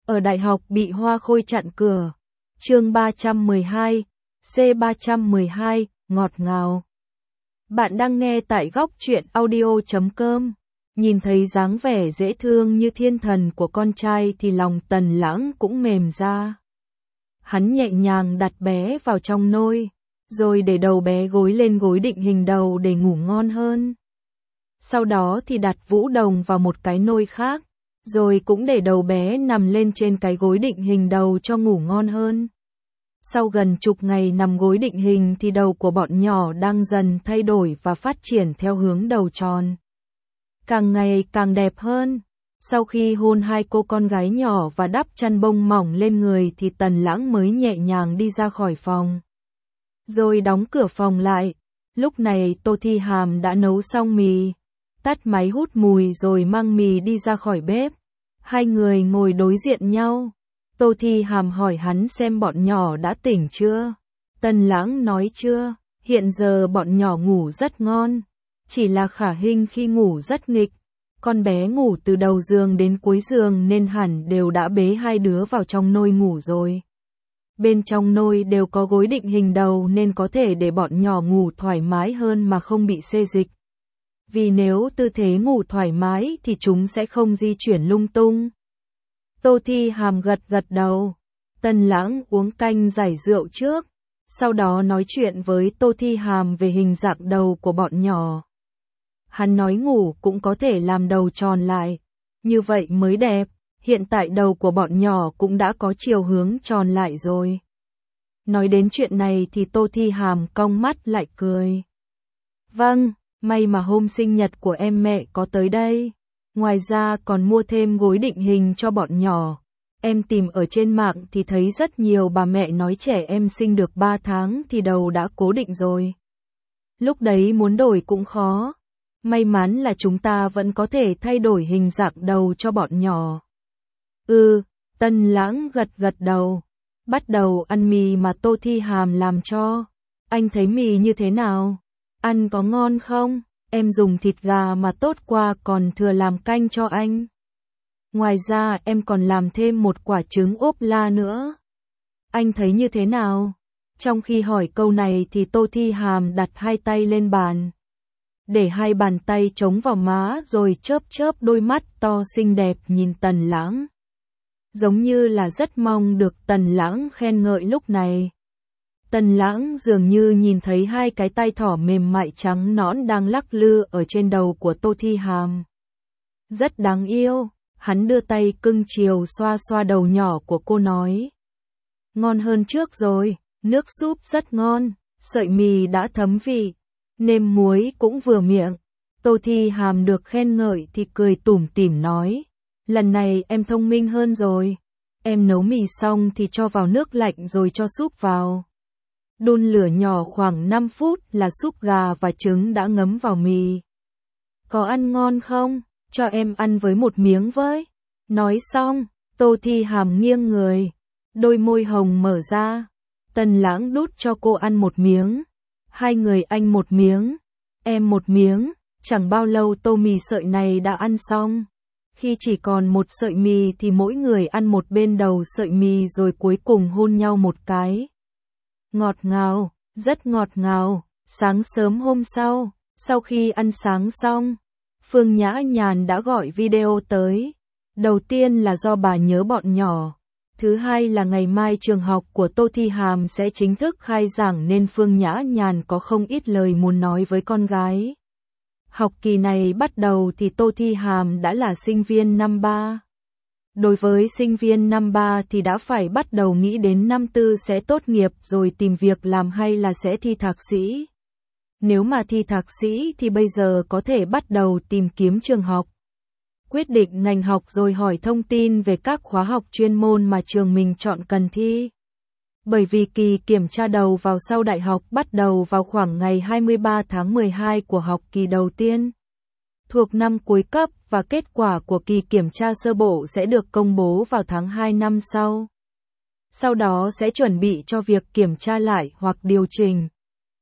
Ở đại học bị Hoa Khôi chặn cửa. Chương 312, C312, ngọt ngào. Bạn đang nghe tại góc truyện audio.com. Nhìn thấy dáng vẻ dễ thương như thiên thần của con trai thì lòng Tần Lãng cũng mềm ra. Hắn nhẹ nhàng đặt bé vào trong nôi, rồi để đầu bé gối lên gối định hình đầu để ngủ ngon hơn. Sau đó thì đặt Vũ Đồng vào một cái nôi khác, rồi cũng để đầu bé nằm lên trên cái gối định hình đầu cho ngủ ngon hơn. Sau gần chục ngày nằm gối định hình thì đầu của bọn nhỏ đang dần thay đổi và phát triển theo hướng đầu tròn. Càng ngày càng đẹp hơn. Sau khi hôn hai cô con gái nhỏ và đắp chăn bông mỏng lên người thì Tần Lãng mới nhẹ nhàng đi ra khỏi phòng. Rồi đóng cửa phòng lại. Lúc này Tô Thi Hàm đã nấu xong mì, tắt máy hút mùi rồi mang mì đi ra khỏi bếp. Hai người ngồi đối diện nhau. Tô Thi Hàm hỏi hắn xem bọn nhỏ đã tỉnh chưa. Tần Lãng nói chưa, hiện giờ bọn nhỏ ngủ rất ngon. Chỉ là Khả Hinh khi ngủ rất nghịch. Con bé ngủ từ đầu giường đến cuối giường nên hẳn đều đã bế hai đứa vào trong nôi ngủ rồi. Bên trong nôi đều có gối định hình đầu nên có thể để bọn nhỏ ngủ thoải mái hơn mà không bị xê dịch. Vì nếu tư thế ngủ thoải mái thì chúng sẽ không di chuyển lung tung. Tô Thi Hàm gật gật đầu. Tần Lãng uống canh giải rượu trước, sau đó nói chuyện với Tô Thi Hàm về hình dạng đầu của bọn nhỏ. Hắn nói ngủ cũng có thể làm đầu tròn lại, như vậy mới đẹp. Hiện tại đầu của bọn nhỏ cũng đã có chiều hướng tròn lại rồi. Nói đến chuyện này thì Tô Thi Hàm cong mắt lại cười. Vâng, may mà hôm sinh nhật của em mẹ có tới đây. Ngoài ra còn mua thêm gối định hình cho bọn nhỏ. Em tìm ở trên mạng thì thấy rất nhiều bà mẹ nói trẻ em sinh được 3 tháng thì đầu đã cố định rồi. Lúc đấy muốn đổi cũng khó. May mắn là chúng ta vẫn có thể thay đổi hình dạng đầu cho bọn nhỏ. Tần Lãng gật gật đầu. Bắt đầu ăn mì mà Tô Thi Hàm làm cho. Anh thấy mì như thế nào? Ăn có ngon không? Em dùng thịt gà mà tốt qua còn thừa làm canh cho anh. Ngoài ra em còn làm thêm một quả trứng ốp la nữa. Anh thấy như thế nào? Trong khi hỏi câu này thì Tô Thi Hàm đặt hai tay lên bàn, để hai bàn tay chống vào má rồi chớp chớp đôi mắt to xinh đẹp nhìn Tần Lãng. Giống như là rất mong được Tần Lãng khen ngợi lúc này. Tần Lãng dường như nhìn thấy hai cái tay thỏ mềm mại trắng nõn đang lắc lư ở trên đầu của Tô Thi Hàm. Rất đáng yêu, hắn đưa tay cưng chiều xoa xoa đầu nhỏ của cô nói. Ngon hơn trước rồi, nước súp rất ngon, sợi mì đã thấm vị, nêm muối cũng vừa miệng. Tô Thi Hàm được khen ngợi thì cười tủm tỉm nói. Lần này em thông minh hơn rồi. Em nấu mì xong thì cho vào nước lạnh rồi cho súp vào. Đun lửa nhỏ khoảng 5 phút là súp gà và trứng đã ngấm vào mì. Có ăn ngon không? Cho em ăn với một miếng với. Nói xong, Tô Thi Hàm nghiêng người. Đôi môi hồng mở ra. Tần Lãng đút cho cô ăn một miếng. Hai người anh một miếng, em một miếng. Chẳng bao lâu tô mì sợi này đã ăn xong. Khi chỉ còn một sợi mì thì mỗi người ăn một bên đầu sợi mì rồi cuối cùng hôn nhau một cái. Ngọt ngào, rất ngọt ngào. Sáng sớm hôm sau, sau khi ăn sáng xong, Phương Nhã Nhàn đã gọi video tới. Đầu tiên là do bà nhớ bọn nhỏ. Thứ hai là ngày mai trường học của Tô Thi Hàm sẽ chính thức khai giảng nên Phương Nhã Nhàn có không ít lời muốn nói với con gái. Học kỳ này bắt đầu thì Tô Thi Hàm đã là sinh viên năm 3. Đối với sinh viên năm 3 thì đã phải bắt đầu nghĩ đến năm 4 sẽ tốt nghiệp rồi tìm việc làm hay là sẽ thi thạc sĩ. Nếu mà thi thạc sĩ thì bây giờ có thể bắt đầu tìm kiếm trường học. Quyết định ngành học rồi hỏi thông tin về các khóa học chuyên môn mà trường mình chọn cần thi. Bởi vì kỳ kiểm tra đầu vào sau đại học bắt đầu vào khoảng ngày 23 tháng 12 của học kỳ đầu tiên, thuộc năm cuối cấp và kết quả của kỳ kiểm tra sơ bộ sẽ được công bố vào tháng 2 năm sau. Sau đó sẽ chuẩn bị cho việc kiểm tra lại hoặc điều chỉnh.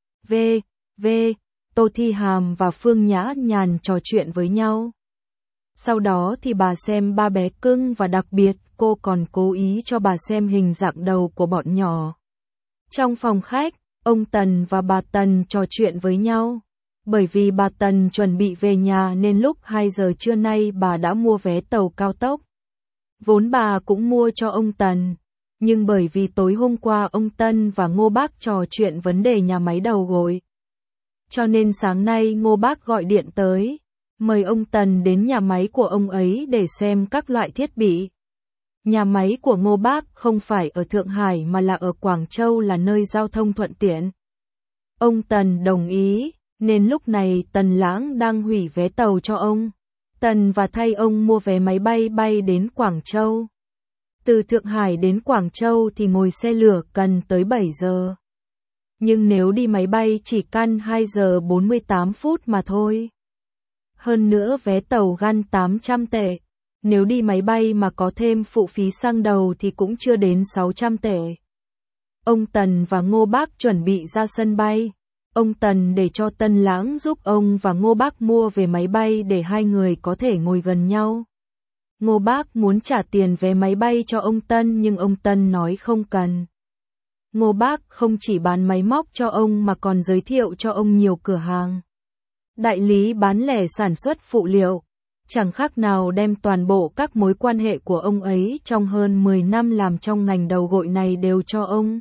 Tô Thi Hàm và Phương Nhã Nhàn trò chuyện với nhau. Sau đó thì bà xem ba bé cưng và đặc biệt cô còn cố ý cho bà xem hình dạng đầu của bọn nhỏ. Trong phòng khách, ông Tần và bà Tần trò chuyện với nhau. Bởi vì bà Tần chuẩn bị về nhà nên lúc 2 giờ trưa nay bà đã mua vé tàu cao tốc. Vốn bà cũng mua cho ông Tần. Nhưng bởi vì tối hôm qua ông Tân và Ngô Bác trò chuyện vấn đề nhà máy đầu gối. Cho nên sáng nay Ngô Bác gọi điện tới, mời ông Tần đến nhà máy của ông ấy để xem các loại thiết bị. Nhà máy của Ngô Bác không phải ở Thượng Hải mà là ở Quảng Châu, là nơi giao thông thuận tiện. Ông Tần đồng ý, nên lúc này Tần Lãng đang hủy vé tàu cho ông. Tần và thay ông mua vé máy bay bay đến Quảng Châu. Từ Thượng Hải đến Quảng Châu thì ngồi xe lửa cần tới 7 giờ. Nhưng nếu đi máy bay chỉ căn 2 giờ 48 phút mà thôi. Hơn nữa vé tàu gan 800 tệ. Nếu đi máy bay mà có thêm phụ phí xăng đầu thì cũng chưa đến 600 tệ. Ông Tần và Ngô Bác chuẩn bị ra sân bay. Ông Tần để cho Tân Lãng giúp ông và Ngô Bác mua về máy bay để hai người có thể ngồi gần nhau. Ngô Bác muốn trả tiền vé máy bay cho ông Tân nhưng ông Tân nói không cần. Ngô Bác không chỉ bán máy móc cho ông mà còn giới thiệu cho ông nhiều cửa hàng. Đại lý bán lẻ sản xuất phụ liệu. Chẳng khác nào đem toàn bộ các mối quan hệ của ông ấy trong hơn 10 năm làm trong ngành đầu gội này đều cho ông.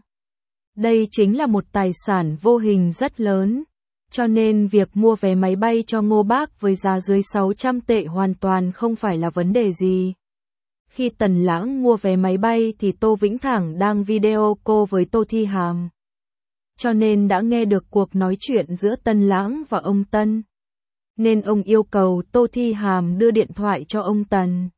Đây chính là một tài sản vô hình rất lớn. Cho nên việc mua vé máy bay cho Ngô Bác với giá dưới 600 tệ hoàn toàn không phải là vấn đề gì. Khi Tần Lãng mua vé máy bay thì Tô Vĩnh Thẳng đang video call với Tô Thi Hàm. Cho nên đã nghe được cuộc nói chuyện giữa Tần Lãng và ông Tân. Nên ông yêu cầu Tô Thi Hàm đưa điện thoại cho ông Tần.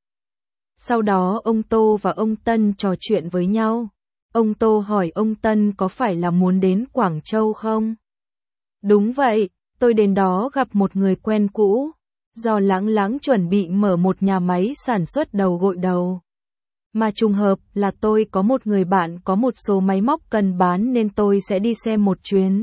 Sau đó ông Tô và ông Tân trò chuyện với nhau. Ông Tô hỏi ông Tân có phải là muốn đến Quảng Châu không? Đúng vậy, tôi đến đó gặp một người quen cũ. Do Lãng chuẩn bị mở một nhà máy sản xuất đầu gội đầu. Mà trùng hợp là tôi có một người bạn có một số máy móc cần bán nên tôi sẽ đi xem một chuyến.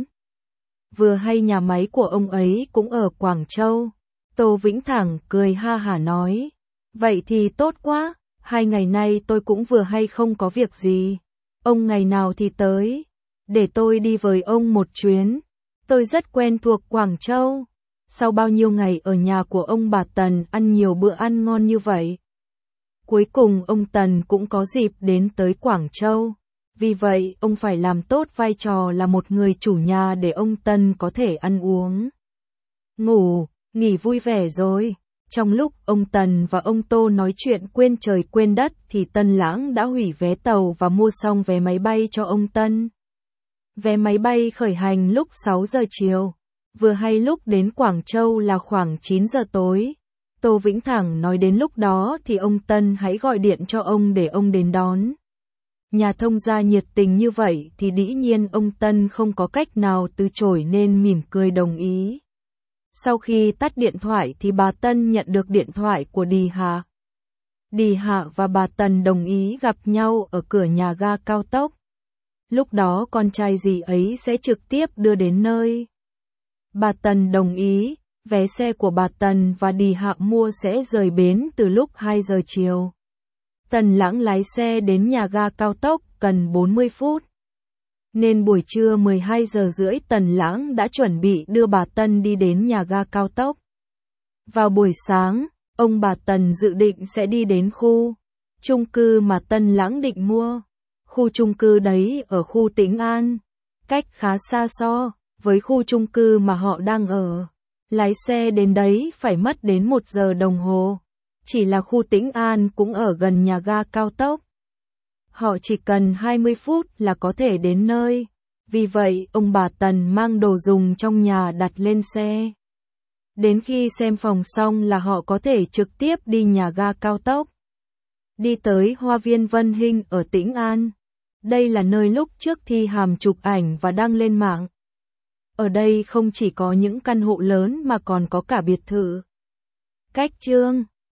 Vừa hay nhà máy của ông ấy cũng ở Quảng Châu. Tô Vĩnh Thẳng cười ha hả nói. Vậy thì tốt quá, 2 ngày nay tôi cũng vừa hay không có việc gì. Ông ngày nào thì tới, để tôi đi với ông một chuyến. Tôi rất quen thuộc Quảng Châu. Sau bao nhiêu ngày ở nhà của ông bà Tần ăn nhiều bữa ăn ngon như vậy. Cuối cùng ông Tần cũng có dịp đến tới Quảng Châu. Vì vậy ông phải làm tốt vai trò là một người chủ nhà để ông Tần có thể ăn uống, ngủ, nghỉ vui vẻ rồi. Trong lúc ông Tần và ông Tô nói chuyện quên trời quên đất thì Tân Lãng đã hủy vé tàu và mua xong vé máy bay cho ông Tân. Vé máy bay khởi hành lúc 6 giờ chiều. Vừa hay lúc đến Quảng Châu là khoảng 9 giờ tối. Tô Vĩnh Thẳng nói đến lúc đó thì ông Tân hãy gọi điện cho ông để ông đến đón. Nhà thông gia nhiệt tình như vậy thì dĩ nhiên ông Tân không có cách nào từ chối nên mỉm cười đồng ý. Sau khi tắt điện thoại thì bà Tân nhận được điện thoại của Đi Hạ. Đi Hạ và bà Tần đồng ý gặp nhau ở cửa nhà ga cao tốc. Lúc đó con trai dì ấy sẽ trực tiếp đưa đến nơi. Bà Tần đồng ý, vé xe của bà Tần và Đi Hạ mua sẽ rời bến từ lúc 2 giờ chiều. Tần Lãng lái xe đến nhà ga cao tốc cần 40 phút. Nên buổi trưa 12 giờ rưỡi Tần Lãng đã chuẩn bị đưa bà Tân đi đến nhà ga cao tốc. Vào buổi sáng, ông bà Tần dự định sẽ đi đến khu chung cư mà Tần Lãng định mua. Khu chung cư đấy ở khu Tĩnh An, cách khá xa so với khu chung cư mà họ đang ở. Lái xe đến đấy phải mất đến 1 giờ đồng hồ. Chỉ là khu Tĩnh An cũng ở gần nhà ga cao tốc. Họ chỉ cần 20 phút là có thể đến nơi. Vì vậy, ông bà Tần mang đồ dùng trong nhà đặt lên xe. Đến khi xem phòng xong là họ có thể trực tiếp đi nhà ga cao tốc. Đi tới Hoa viên Vân Hinh ở Tĩnh An. Đây là nơi lúc trước Thi Hàm chụp ảnh và đăng lên mạng. Ở đây không chỉ có những căn hộ lớn mà còn có cả biệt thự. Cách chương